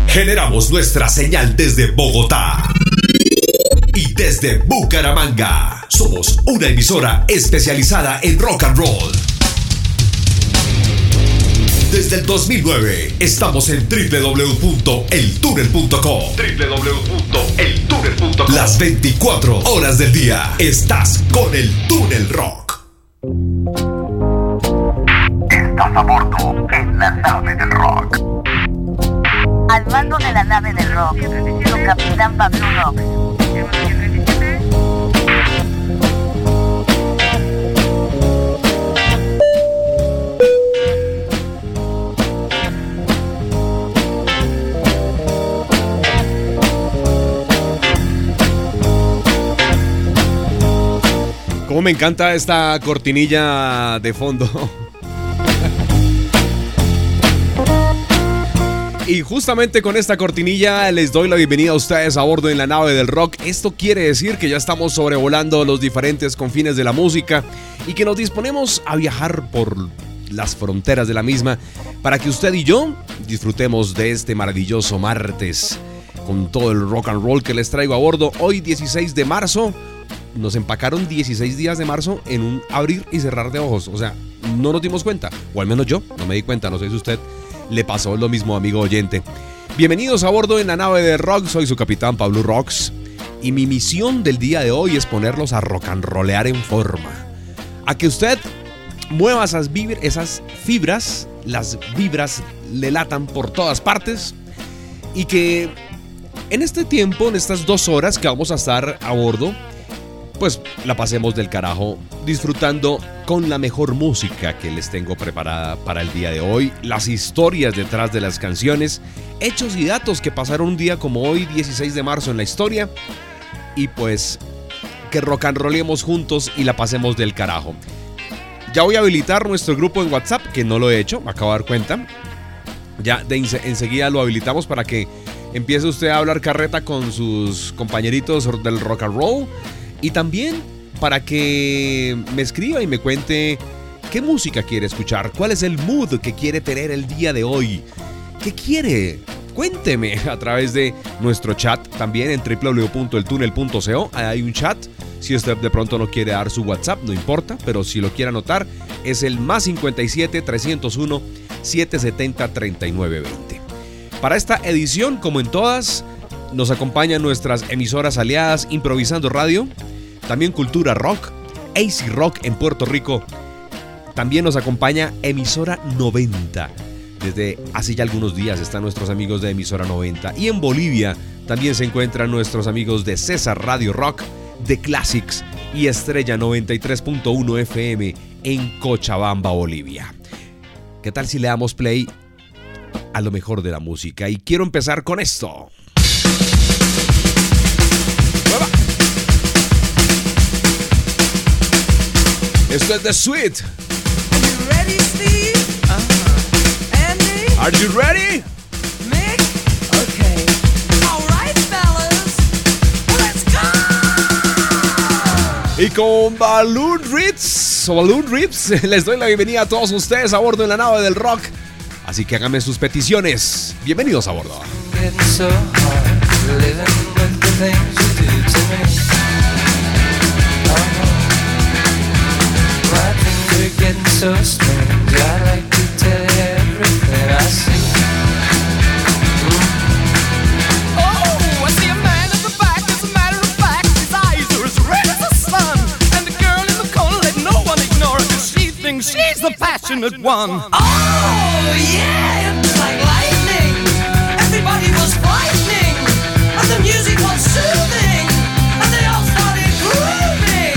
Generamos nuestra señal desde Bogotá y desde Bucaramanga. Somos una emisora especializada en rock and roll. Desde el 2009 estamos en www.eltunnel.com. www.eltunnel.com. Las 24 horas del día estás con el Túnel Rock. Estás a bordo en la nave del rock. Al mando de la nave del rock, su capitán Pablo Rox. Cómo me encanta esta cortinilla de fondo. Y justamente con esta cortinilla les doy la bienvenida a ustedes a bordo en la nave del rock. Esto quiere decir que ya estamos sobrevolando los diferentes confines de la música y que nos disponemos a viajar por las fronteras de la misma para que usted y yo disfrutemos de este maravilloso martes con todo el rock and roll que les traigo a bordo. Hoy 16 de marzo. Nos empacaron 16 días de marzo en un abrir y cerrar de ojos. O sea, no nos dimos cuenta. O al menos yo no me di cuenta. No sé si a usted le pasó lo mismo, amigo oyente. Bienvenidos a bordo en la nave de rock. Soy su capitán Pablo Rox. Y mi misión del día de hoy es ponerlos a rock and rollear en forma. A que usted mueva esas fibras. Las vibras le latan por todas partes. Y que en este tiempo, en estas 2 horas que vamos a estar a bordo, pues la pasemos del carajo disfrutando con la mejor música que les tengo preparada para el día de hoy, las historias detrás de las canciones, hechos y datos que pasaron un día como hoy, 16 de marzo en la historia, y pues que rock and rollemos juntos y la pasemos del carajo. Ya voy a habilitar nuestro grupo en WhatsApp, que no lo he hecho, me acabo de dar cuenta. Ya enseguida lo habilitamos para que empiece usted a hablar carreta con sus compañeritos del rock and roll. Y también para que me escriba y me cuente qué música quiere escuchar, cuál es el mood que quiere tener el día de hoy, qué quiere. Cuénteme a través de nuestro chat también en www.eltunnel.co. Ahí hay un chat. Si usted de pronto no quiere dar su WhatsApp, no importa, pero si lo quiere anotar, es el +57 301 770 3920. Para esta edición, como en todas, nos acompañan nuestras emisoras aliadas Improvisando Radio, también Cultura Rock, AC Rock en Puerto Rico. También nos acompaña Emisora 90. Desde hace ya algunos días están nuestros amigos de Emisora 90. Y en Bolivia también se encuentran nuestros amigos de César Radio Rock, de Classics y Estrella 93.1 FM en Cochabamba, Bolivia. ¿Qué tal si le damos play a lo mejor de la música? Y quiero empezar con esto. Esto es The Sweet. Are you ready, Steve? Andy? Are you ready? Mick? Okay. All right, fellas. Let's go! Y con Balloon Rips, les doy la bienvenida a todos ustedes a bordo en la nave del rock. Así que háganme sus peticiones. Bienvenidos a bordo. Getting so strange, I like to tell you everything I see. Oh, I see a man at the back, as a matter of fact, his eyes are as red as the sun. And the girl in the corner, let no one ignore her, 'cause she thinks she's the passionate one. Oh, yeah, it's like lightning. Everybody was frightening, and the music was soothing, and they all started grooving.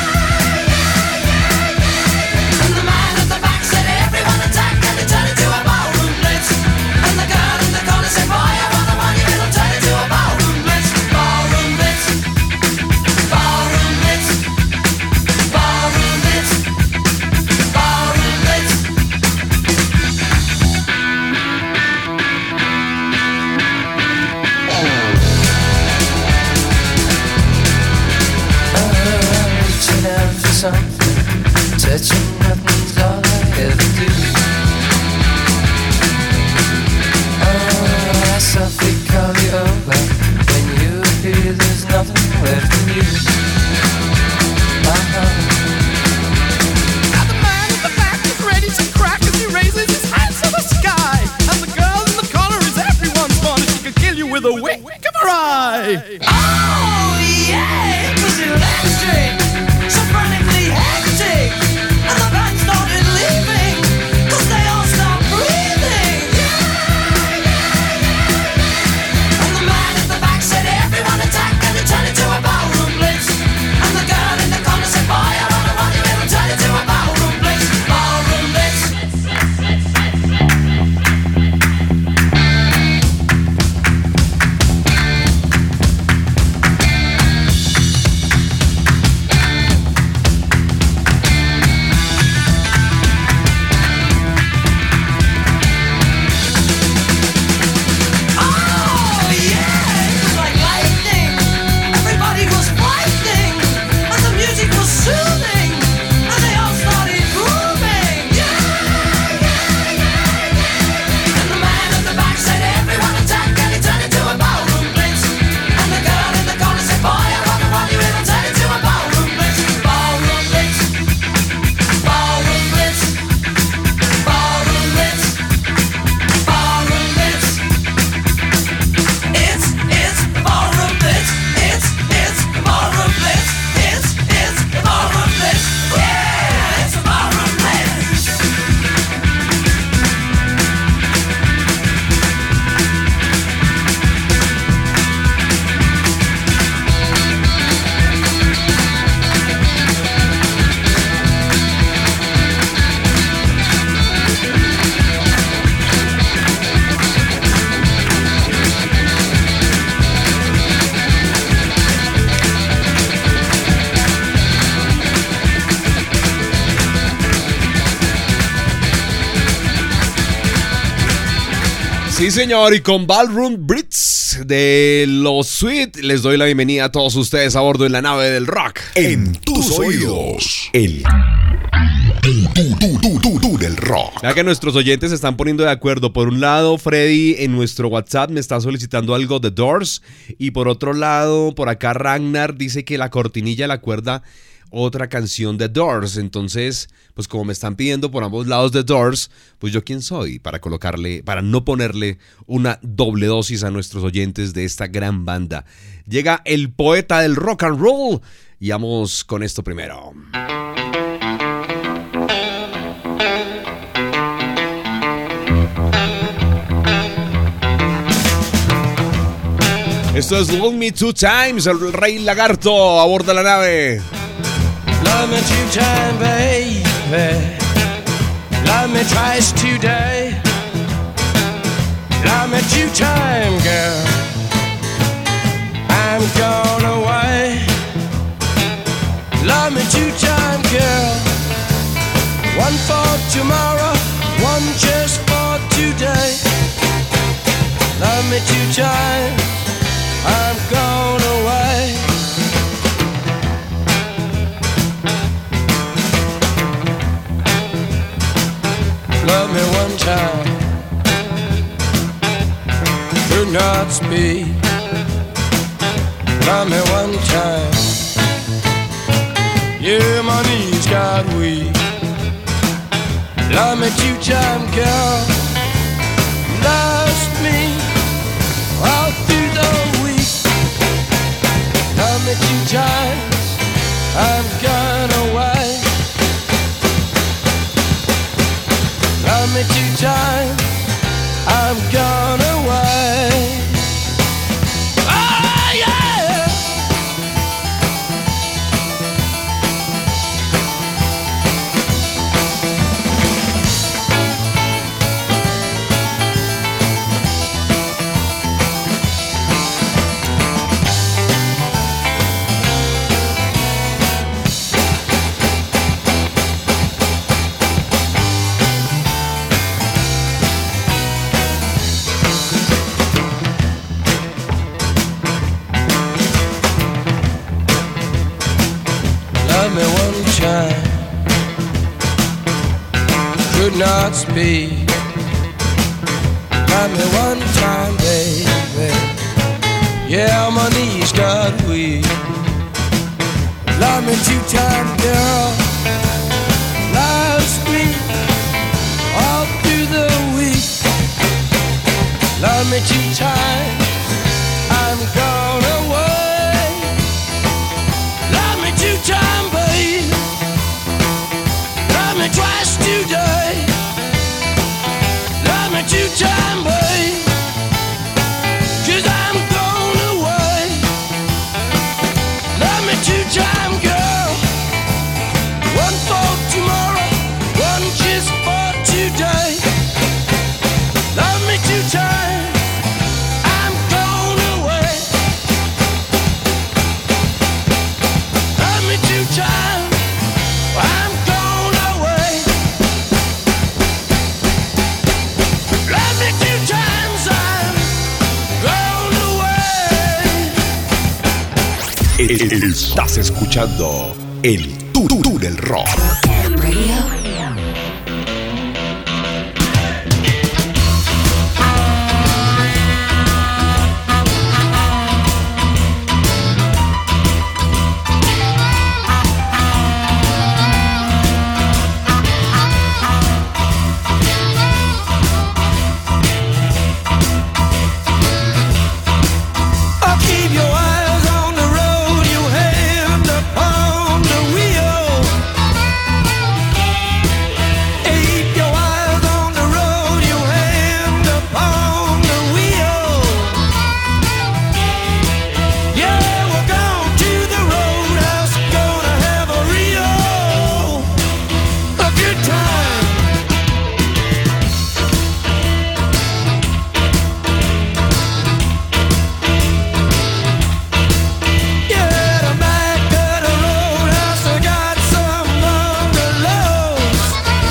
And the man at the back said, everyone attack, and they turned into a ballroom blitz. And the girl in the corner said, boy, I want the money, it'll turn into a ballroom blitz. Ballroom blitz. Ballroom blitz. Ballroom blitz. Ballroom blitz. Reaching out for something, touching nothing's all I ever do. Oh, I saw say, oh yeah, it was electric, so frantically hectic, and the band started leaving, 'cause they all stopped breathing. And the man at the back said, everyone attack, and it turned into a ballroom blitz. And the girl in the corner said, boy, I don't know what you will turn into a ballroom blitz. Ballroom blitz. Sí, señor, y con Ballroom Blitz de los Sweet les doy la bienvenida a todos ustedes a bordo en la nave del rock. En tus oídos, el tú del rock. Ya que nuestros oyentes se están poniendo de acuerdo. Por un lado, Freddy en nuestro WhatsApp me está solicitando algo de Doors. Y por otro lado, por acá Ragnar dice que la cortinilla le acuerda otra canción de Doors. Entonces, pues como me están pidiendo por ambos lados de Doors, pues yo quién soy para no ponerle una doble dosis a nuestros oyentes de esta gran banda. Llega el poeta del rock and roll y vamos con esto primero. Esto es Love Me Two Times, el Rey Lagarto a bordo de la nave. Love me two times, baby. Love me twice today. Love me two times, girl. I'm gone away. Love me two times, girl. One for tomorrow, one just for today. Love me two times. I'm gone away. Love me one time, do not speak. Love me one time, yeah, my knees got weak. Love me two times, girl. Lost me all through the week. Love me two times, I'm gone away. Love me two times, I'm gone away. Oh yeah. Love me one time, could not speak. Love me one time, baby. Yeah, my knees got weak. Love me two times, girl. Lost me all through the week. Love me two times, I'm gone away. twice today. Love me 2 times, babe. 'Cause I'm going away. Love me 2 times, girl. 1 for tomorrow, 1 just for today. Love me 2 times. I'm going away. Love me 2 times. I'm going away. Love me 2 times. I'm going away. Estás escuchando el Tú del Rock. I'll keep your eyes on the road, your hand upon the wheel. Keep your eyes on the road, your hand upon the wheel. Yeah, we're going to the roadhouse, gonna have a good time. Yeah, the back of the roadhouse, I got some bungalows.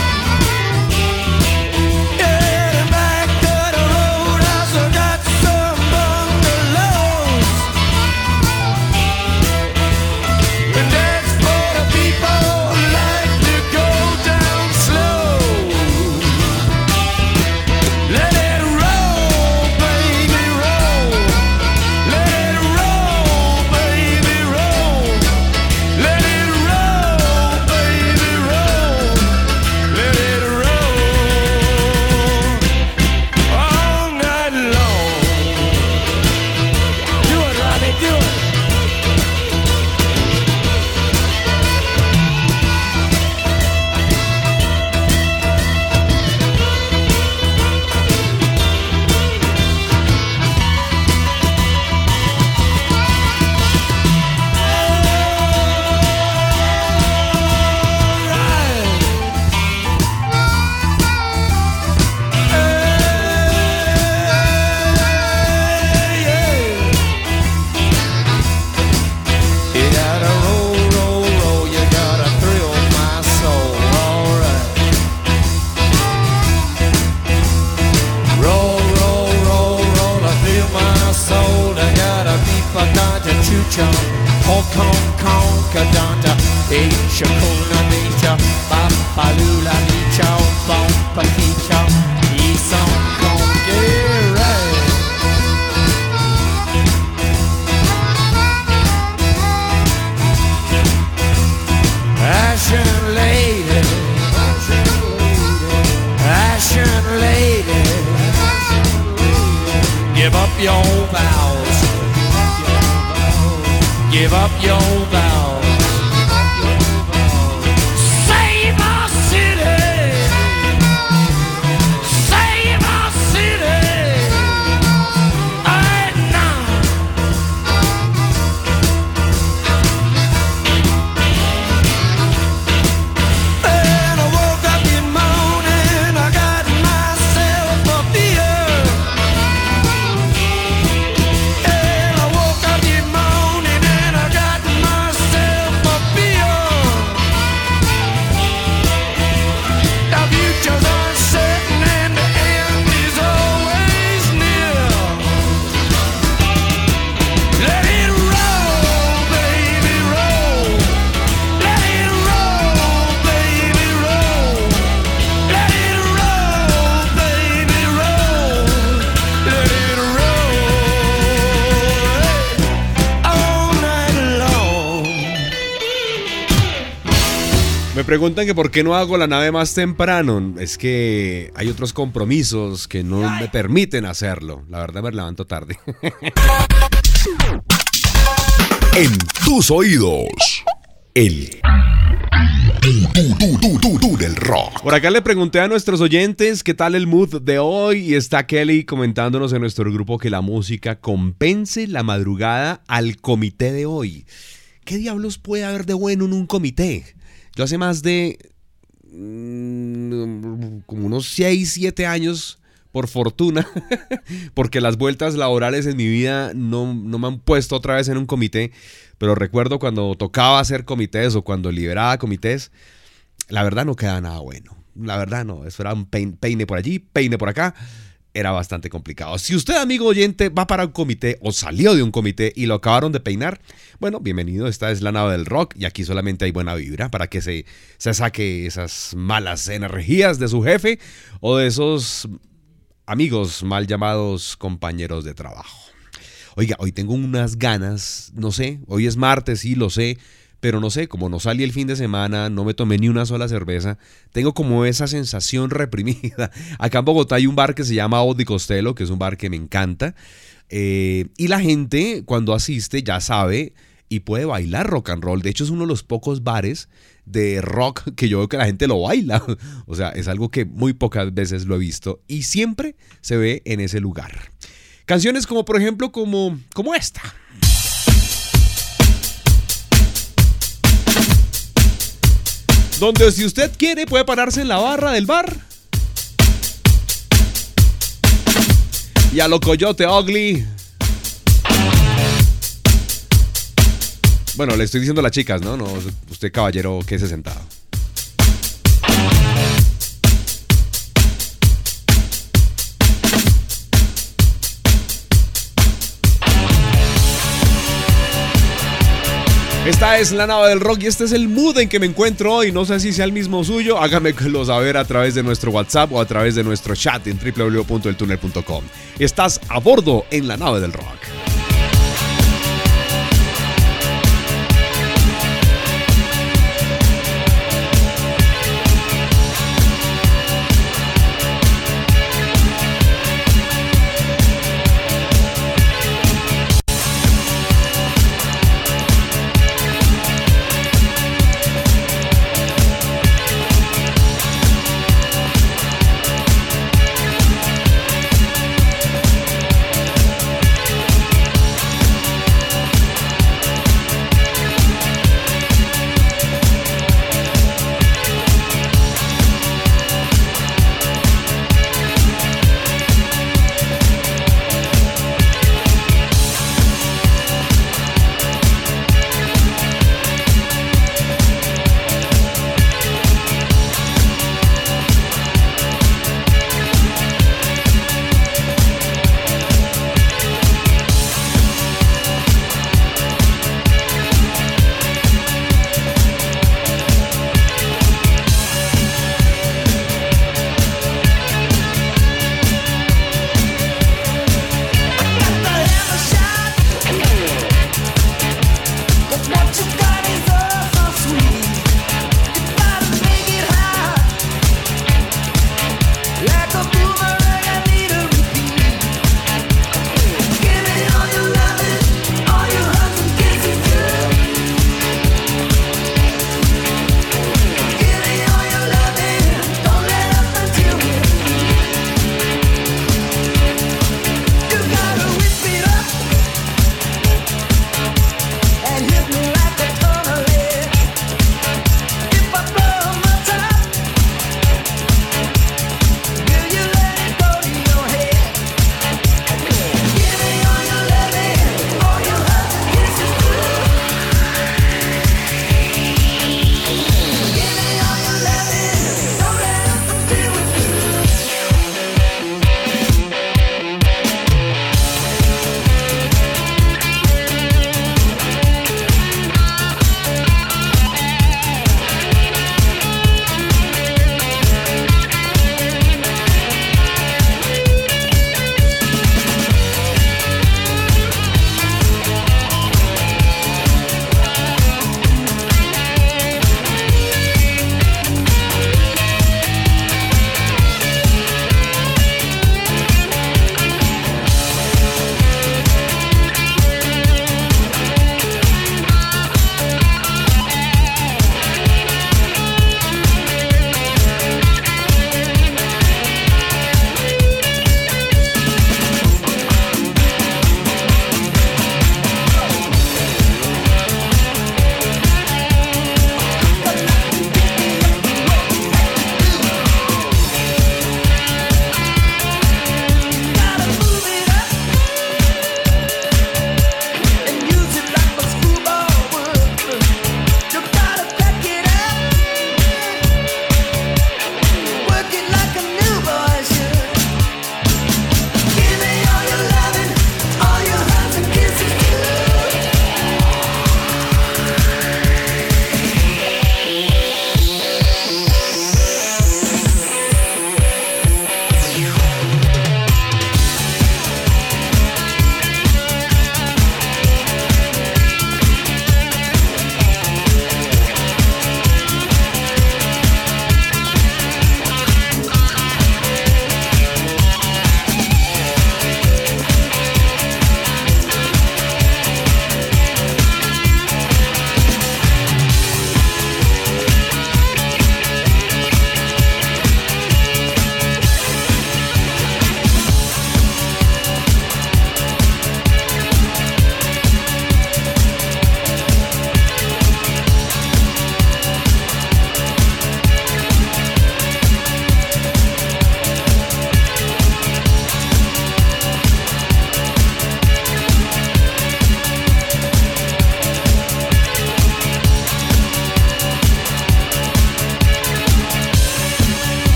Yeah, the back of the roadhouse, I got some bungalows. And that's for the people who like to go down slow. Let it roll, baby, roll. Let it roll, baby, roll. Let it roll, baby, roll. Let it roll all night long. Do it, Robbie, do it. You gotta roll, roll, roll. You gotta thrill my soul. All right. Roll, roll, roll, roll. I feel my soul. I gotta be pagata chucha. Hong Kong, Kadanta. Shakuna Nature. Papalula Nicha. Bompa Kicha. Isam Kong. Yeah, right. Ashen lady, ashen lady, give up your vows, give up your vows. Save our city, save our city, right now. And I woke up in morning, I got myself a beer. And I woke up in morning and I got myself a beer. The future's uncertain and the end is always near. Let it roll, baby, roll. Let it roll, baby, roll. Let it roll, baby, roll. Let it roll all night long. Me preguntan que por qué no hago la nave más temprano. Es que hay otros compromisos que no me permiten hacerlo. La verdad me levanto tarde. En tus oídos, el Tú del rock. Por acá le pregunté a nuestros oyentes qué tal el mood de hoy y está Kelly comentándonos en nuestro grupo que la música compense la madrugada al comité de hoy. ¿Qué diablos puede haber de bueno en un comité? Yo hace más de como unos 6, 7 años, por fortuna, porque las vueltas laborales en mi vida no me han puesto otra vez en un comité, pero recuerdo cuando tocaba hacer comités o cuando liberaba comités, la verdad no quedaba nada bueno. La verdad no, eso era un peine por allí, peine por acá. Era bastante complicado. Si usted, amigo oyente, va para un comité o salió de un comité y lo acabaron de peinar, bueno, bienvenido. Esta es la nave del rock y aquí solamente hay buena vibra para que se saque esas malas energías de su jefe o de esos amigos mal llamados compañeros de trabajo. Oiga, hoy tengo unas ganas, no sé, hoy es martes, sí, lo sé, pero no sé, como no salí el fin de semana, no me tomé ni una sola cerveza, tengo como esa sensación reprimida. Acá en Bogotá hay un bar que se llama Odi Costello, que es un bar que me encanta, y la gente cuando asiste ya sabe y puede bailar rock and roll. De hecho es uno de los pocos bares de rock que yo veo que la gente lo baila. O sea, es algo que muy pocas veces lo he visto y siempre se ve en ese lugar. Canciones como por ejemplo como esta. Donde si usted quiere puede pararse en la barra del bar y a lo Coyote Ugly. Bueno, le estoy diciendo a las chicas, ¿no? No, usted caballero, quédese sentado. Esta es la nave del rock y este es el mood en que me encuentro hoy. No sé si sea el mismo suyo. Hágamelo saber a través de nuestro WhatsApp o a través de nuestro chat en www.eltuner.com. Estás a bordo en la nave del rock.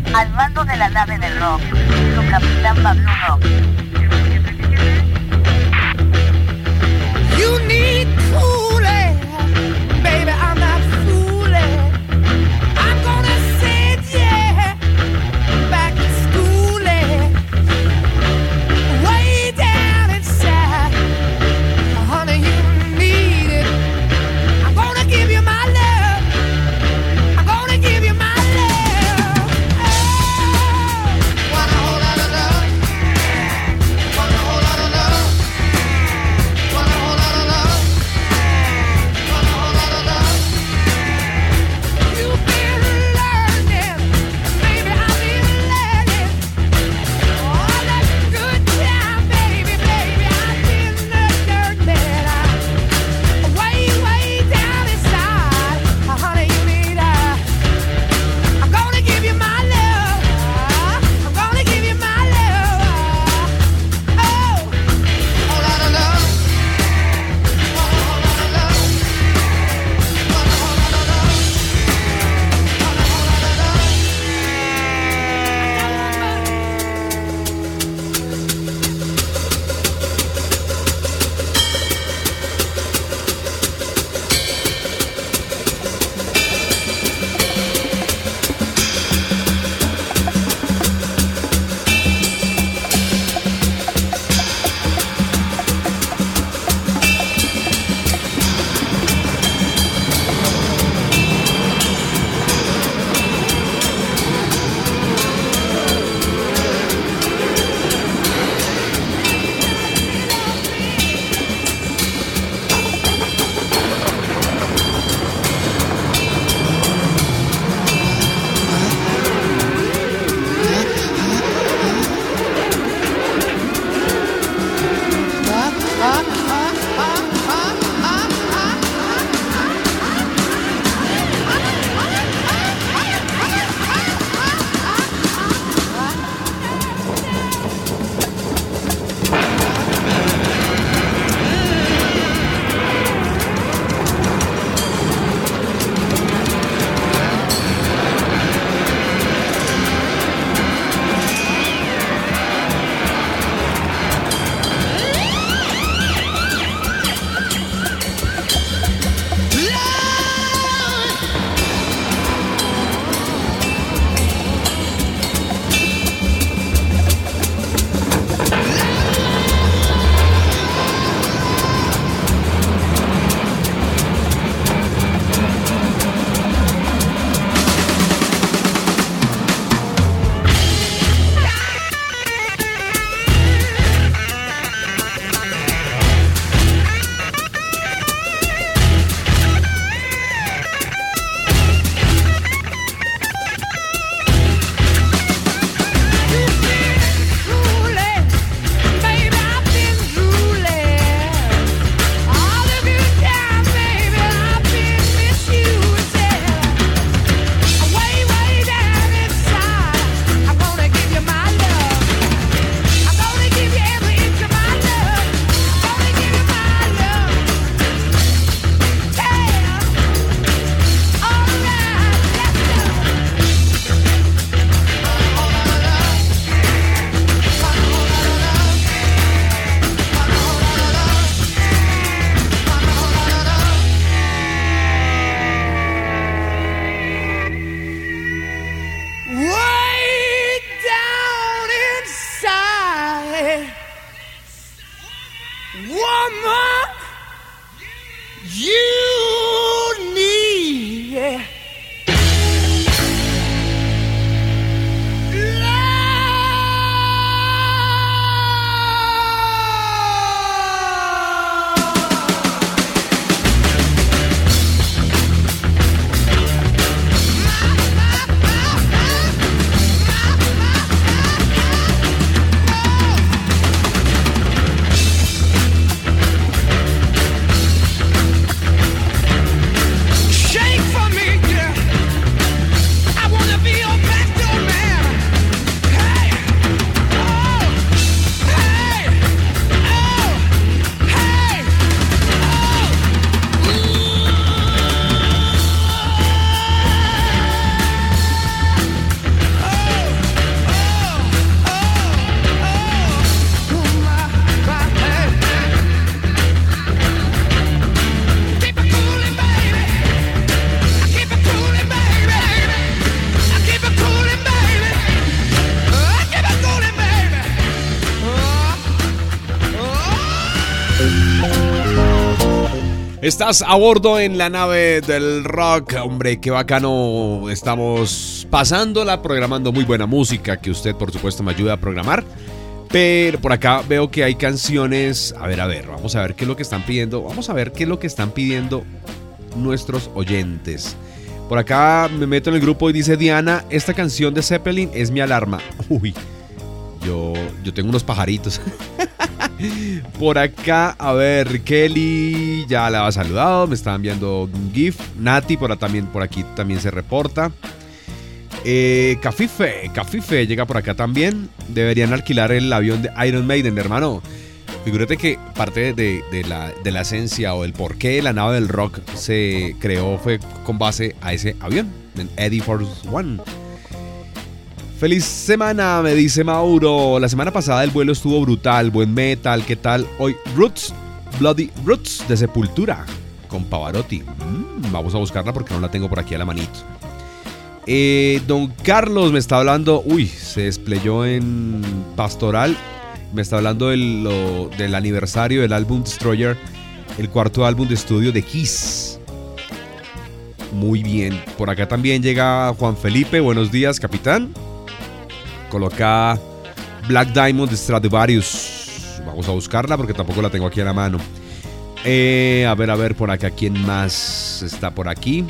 Al mando de la nave del rock, su capitán Pablo Rock. You need cooling, baby, I'm not fooling. I'm gonna send you back to schooling, way down inside. Honey, you need it. I'm gonna give you my love. I'm gonna give you my love. Oh, want a whole lot of love. Estás a bordo en la nave del rock. Hombre, qué bacano. Estamos pasándola, programando muy buena música que usted, por supuesto, me ayuda a programar. Pero por acá veo que hay canciones. A ver, vamos a ver qué es lo que están pidiendo. Vamos a ver qué es lo que están pidiendo nuestros oyentes. Por acá me meto en el grupo y dice Diana, esta canción de Zeppelin es mi alarma. Uy, yo tengo unos pajaritos. Por acá, a ver, Kelly ya la ha saludado, me está enviando un GIF. Nati por aquí también se reporta. Cafife llega por acá también. Deberían alquilar el avión de Iron Maiden, hermano. Figúrate que parte de la esencia o el porqué de la nave del rock se creó fue con base a ese avión, en Eddie Force One. Feliz semana, me dice Mauro. La semana pasada el vuelo estuvo brutal, buen metal, ¿qué tal? Hoy Roots, Bloody Roots de Sepultura con Pavarotti. Vamos a buscarla porque no la tengo por aquí a la manito. Don Carlos me está hablando, se desplegó en Pastoral. Me está hablando del aniversario del álbum Destroyer, el cuarto álbum de estudio de Kiss. Muy bien, por acá también llega Juan Felipe, buenos días, capitán. Coloca Black Diamond de Stradivarius. Vamos a buscarla porque tampoco la tengo aquí a la mano. A ver, por acá, ¿quién más está por aquí?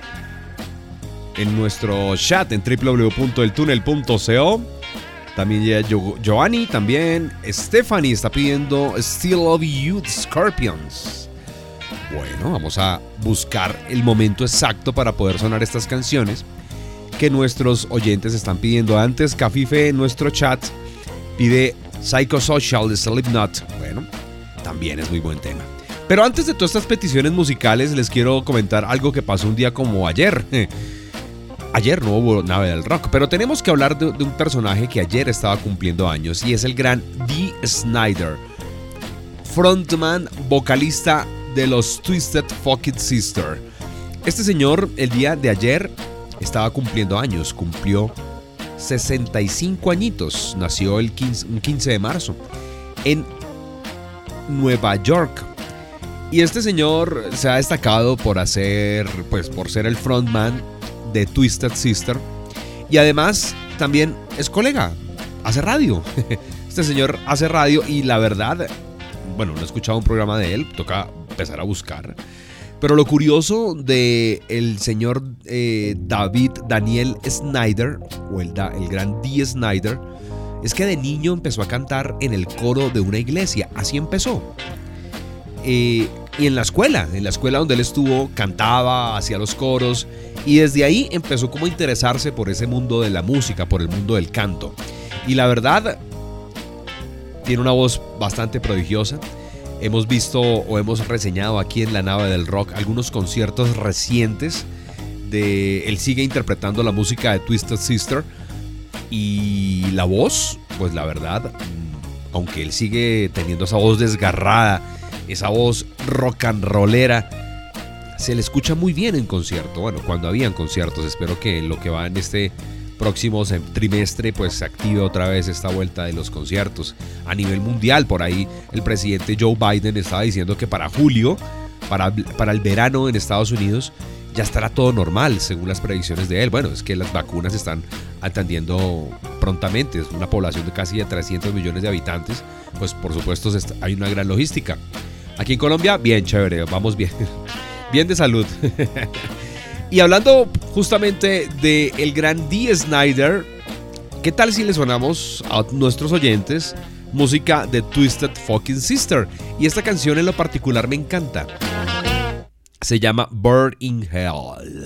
En nuestro chat en www.eltunel.co. También llega Giovanni, también Stephanie está pidiendo Still Love You, Scorpions. Bueno, vamos a buscar el momento exacto para poder sonar estas canciones que nuestros oyentes están pidiendo. Antes, Cafife en nuestro chat pide Psychosocial de Slipknot. Bueno, también es muy buen tema. Pero antes de todas estas peticiones musicales, les quiero comentar algo que pasó un día como ayer. Ayer no hubo nave del rock, pero tenemos que hablar de un personaje que ayer estaba cumpliendo años y es el gran Dee Snider, frontman, vocalista de los Twisted Fucking Sister. Este señor el día de ayer estaba cumpliendo años, cumplió 65 añitos, nació un 15 de marzo en Nueva York. Y este señor se ha destacado por ser el frontman de Twisted Sister y además también es colega, hace radio. Este señor hace radio y la verdad, no he escuchado un programa de él, toca empezar a buscar. Pero lo curioso de el señor David Daniel Snyder, o el gran Dee Snider, es que de niño empezó a cantar en el coro de una iglesia. Así empezó. Y en la escuela donde él estuvo, cantaba, hacía los coros. Y desde ahí empezó como a interesarse por ese mundo de la música, por el mundo del canto. Y la verdad, tiene una voz bastante prodigiosa. Hemos visto o hemos reseñado aquí en la nave del rock algunos conciertos recientes él sigue interpretando la música de Twisted Sister y la voz, pues la verdad, aunque él sigue teniendo esa voz desgarrada, esa voz rock and rollera, se le escucha muy bien en concierto. Bueno, cuando habían conciertos, espero que lo que va en este próximo trimestre pues se active otra vez esta vuelta de los conciertos a nivel mundial. Por ahí el presidente Joe Biden estaba diciendo que para julio, para el verano en Estados Unidos, ya estará todo normal según las predicciones de él. Bueno, es que las vacunas están atendiendo prontamente. Es una población de casi 300 millones de habitantes, pues por supuesto hay una gran logística. Aquí en Colombia, bien chévere, vamos bien, bien de salud. Y hablando justamente de el gran Dee Snider, ¿qué tal si le sonamos a nuestros oyentes música de Twisted Fucking Sister? Y esta canción en lo particular me encanta. Se llama Burn in Hell.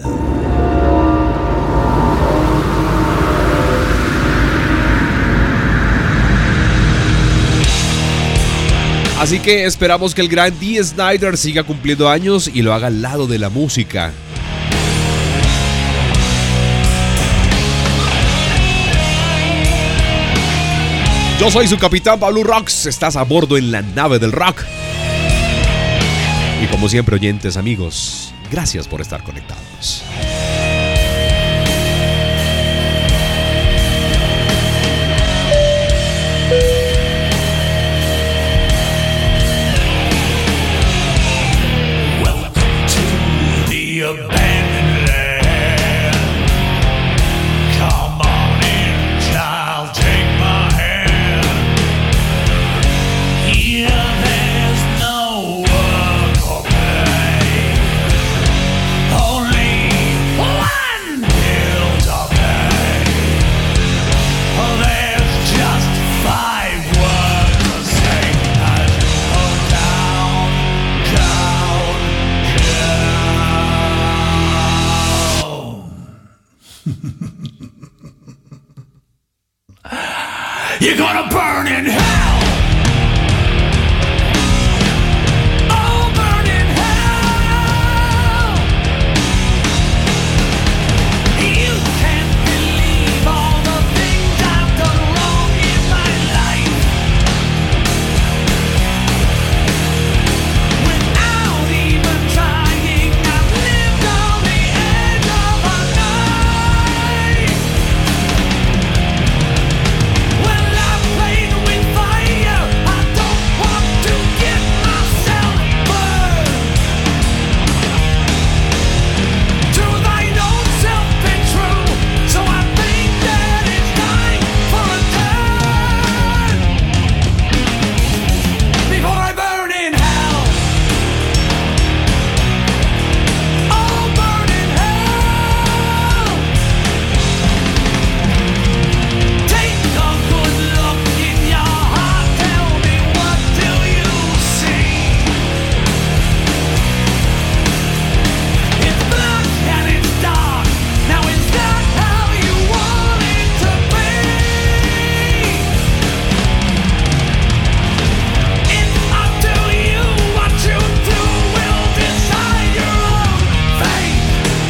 Así que esperamos que el gran Dee Snider siga cumpliendo años y lo haga al lado de la música. Yo soy su capitán Pablo Rocks, estás a bordo en la nave del rock. Y como siempre, oyentes, amigos, gracias por estar conectados. Welcome You're gonna burn in hell. Oh, burn in hell. You can't believe all the things I've done wrong in my life. Without even trying, I've lived on the edge of a knife. Well, I played with fire. I don't want to get myself burned. To thine own self be true. So I think that it's time for a turn. Before I burn in hell. Oh, burn in hell. Take a good look in your heart. Tell me, what do you see? It's black and it's dark. Now is that how you want it to be? It's up to you. What you do will decide your own fate.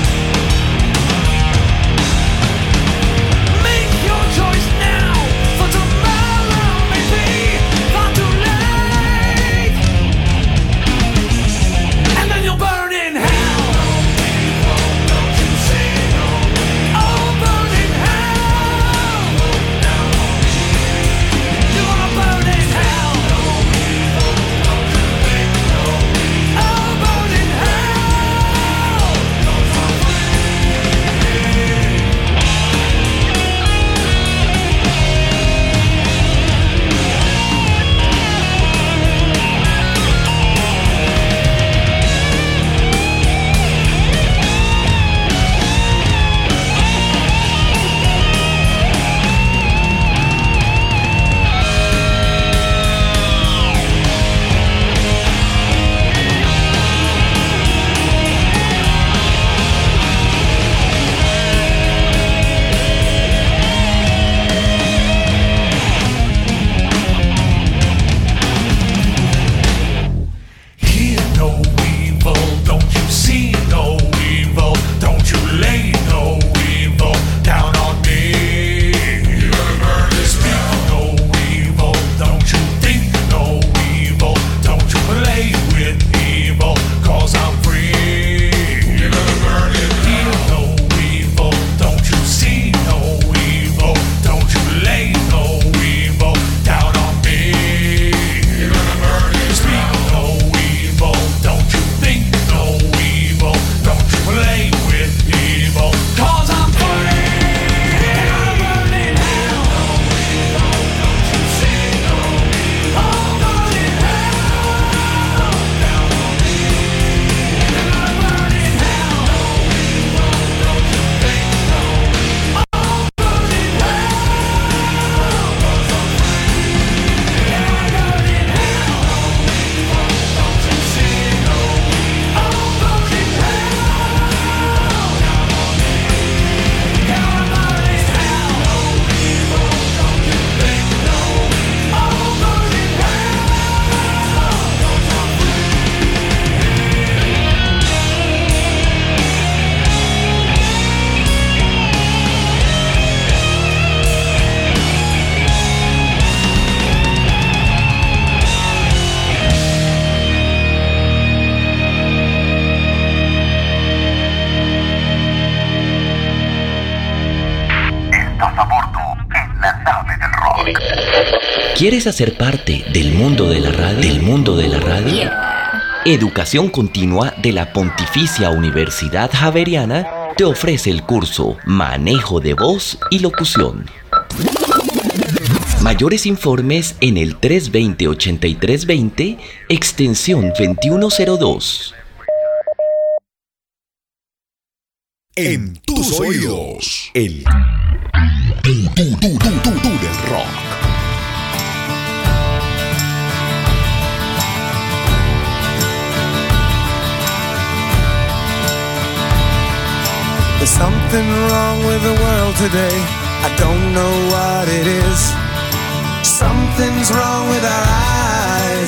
Make your choice now, for tomorrow may be far too late. And then you'll burn in hell. Don't you see? Oh, burn in hell. You're gonna burn in hell. Oh, burn in hell. Hear no evil, don't you see no evil? Don't you lay no evil down on me? Speak no evil, don't you think no evil? Don't you play with evil, 'cause I'm free. Hear no evil, don't you see no evil? Don't you lay no evil down on me? Speak no evil, don't you think no evil? Don't you play with evil, 'cause I'm free. I'm burning hell. Don't you see no evil? I'm burning hell. Down on me. I'm burning hell. Don't you think no evil? I'm burning hell. 'Cause I'm free. I'm burning hell. Don't you see no evil? I'm burning hell. Down on me. I'm burning hell. Don't you think no evil? I'm burning hell. 'Cause I'm Estás a bordo en la nave del rock. ¿Quieres hacer parte del mundo de la radio? Educación Continua de la Pontificia Universidad Javeriana te ofrece el curso Manejo de Voz y Locución. Mayores informes en el 320-8320, extensión 2102. En tus oídos, el tú del rock. There's something wrong with the world today. I don't know what it is. Something's wrong with our eyes.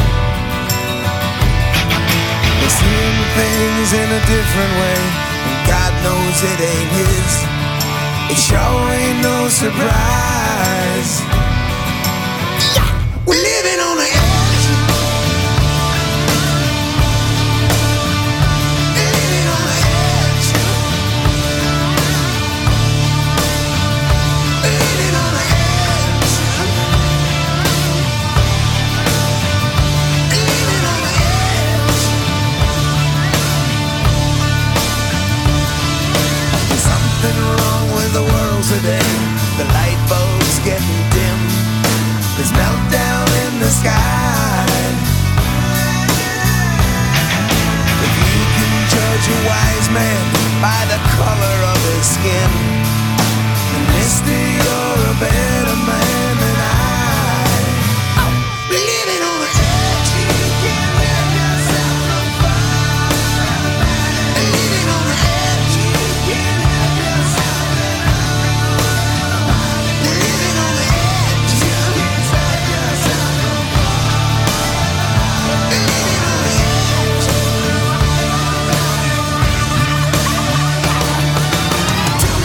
We're seeing things in a different way, and God knows it ain't His. It sure ain't no surprise. We're living on the edge. Living on the edge. Living on the edge. Living on the edge. There's something wrong with the world today. The light bulb's getting dim. There's meltdown in the sky. If you can judge a wise man by the color of his skin, then mister, you're a better man than I. Living on the edge, you can't let yourself on fire. Living on the edge, you can't let yourself on fire. Living on the edge, you can't set yourself on fire. Living on the edge. Tell me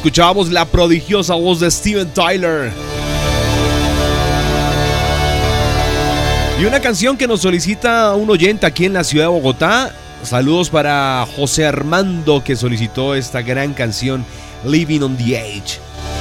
escuchábamos la prodigiosa voz de Steven Tyler. Y una canción que nos solicita un oyente aquí en la ciudad de Bogotá. Saludos para José Armando, que solicitó esta gran canción, Living on the Edge.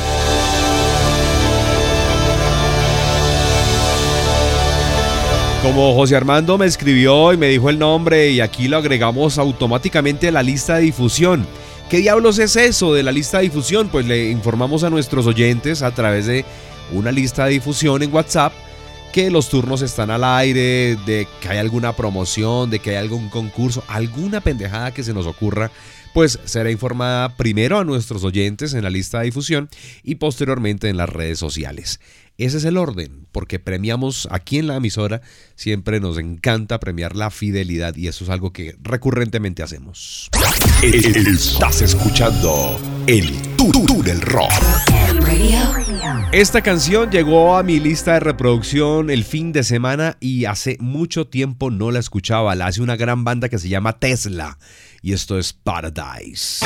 Como José Armando me escribió y me dijo el nombre y aquí lo agregamos automáticamente a la lista de difusión. ¿Qué diablos es eso de la lista de difusión? Pues le informamos a nuestros oyentes a través de una lista de difusión en WhatsApp que los turnos están al aire, de que hay alguna promoción, de que hay algún concurso, alguna pendejada que se nos ocurra, pues será informada primero a nuestros oyentes en la lista de difusión y posteriormente en las redes sociales. Ese es el orden, porque premiamos aquí en la emisora, siempre nos encanta premiar la fidelidad y eso es algo que recurrentemente hacemos. Estás escuchando el Tour del Rock. Esta canción llegó a mi lista de reproducción el fin de semana y hace mucho tiempo no la escuchaba. La hace una gran banda que se llama Tesla y esto es Paradise.